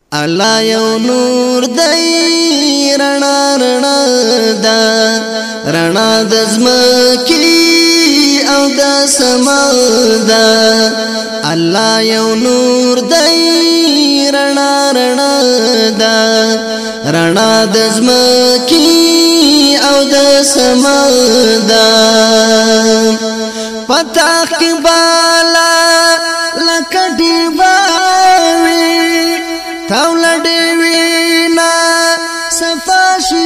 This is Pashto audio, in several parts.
الله یو نور دی رڼا رڼا دا رڼا د زمکی او د سما دا الله یو نور دی رڼا رڼا دا رڼا د زمکی او د سما دا پتاخ کی بالا لکډی باوی تاولا دیوینا صفا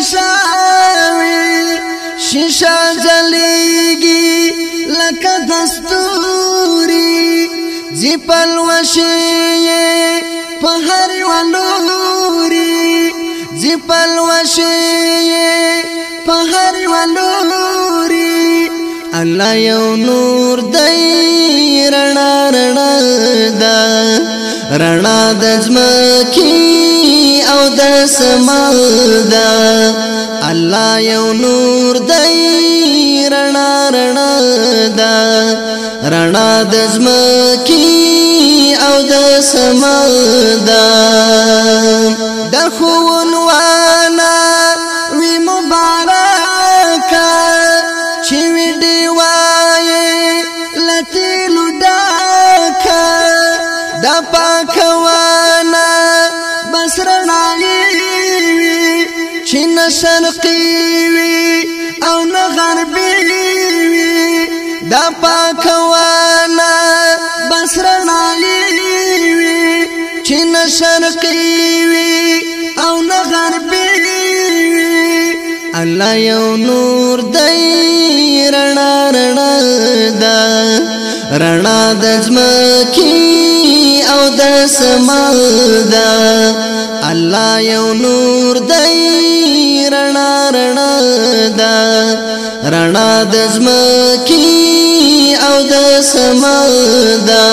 شیشاوی شیشا جلیگی لکا دستوری زیپل وشیئے پہر ولوری زیپل وشیئے پہر ولوری اللہ یو نور دی رڼا رڼا دا رڼا د زمکی او د سما دا الله یو نور دی رڼا رڼا دا رڼا د زمکی او د سما دا د خوونوانا وی مبارکا چې وی دی وای لتیلو ډاکا دا پاکوانا بسرنائی وی چین شرقی وی او نغربی وی دا پاکوانا بسرنائی وی چین شرقی وی او نغربی وی اللہ یو نور دی رڼا رڼا دا رڼا د زمکی او د سما دا الله یو نور دی رڼا رڼا دا رڼا د زمکی او د سما دا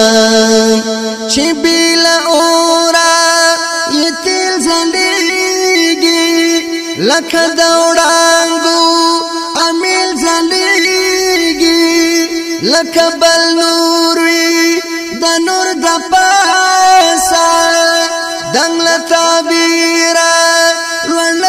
چې بیل اورا یتل زلیږي لکه د وړانګو امیل زلیږي لکه بل نور وی د نور د پاسا دنګ تعبیرا ول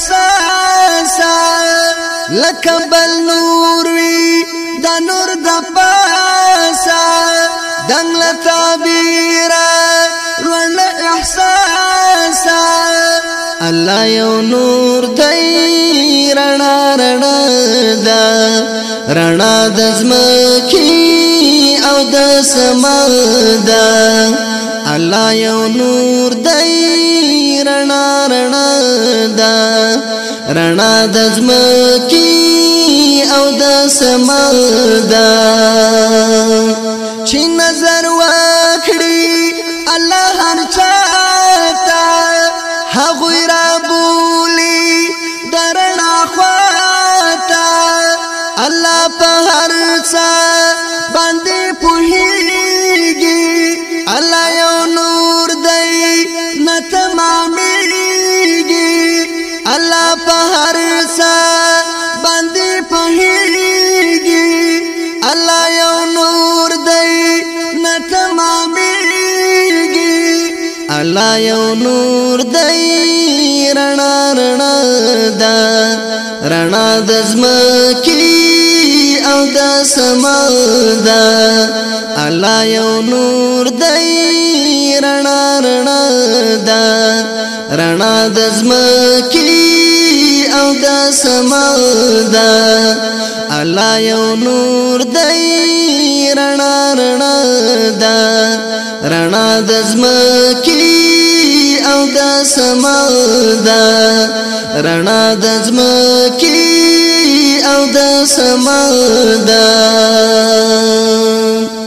احساسا لکه بل نور وی د نور د پاسا دنګ تعبیرا ول احساسا الله یو نور دی رڼا رڼا دا رڼا د زمکی او د سما دا الله یو نور دی رڼا رڼا دا رڼا د زمکی او د سما دا چې نظر واکړي الله هر چاته هغه را بولی درنا خواتا الله په هر څه باندې پوهیږي الله یو نور دی نتمامېږي الله په هر څه باندې پوهیږي الله یو نور دی نتمامېږي الله یو نور دی رڼا رڼا دا رڼا د زمکی او د سما دا الله یو نور دی رڼا رڼا دا رڼا د زمکی او د سما دا الله یو نور دی رڼا رڼا دا رڼا د زمکی او د سما دا رڼا د زمکی او د سما دا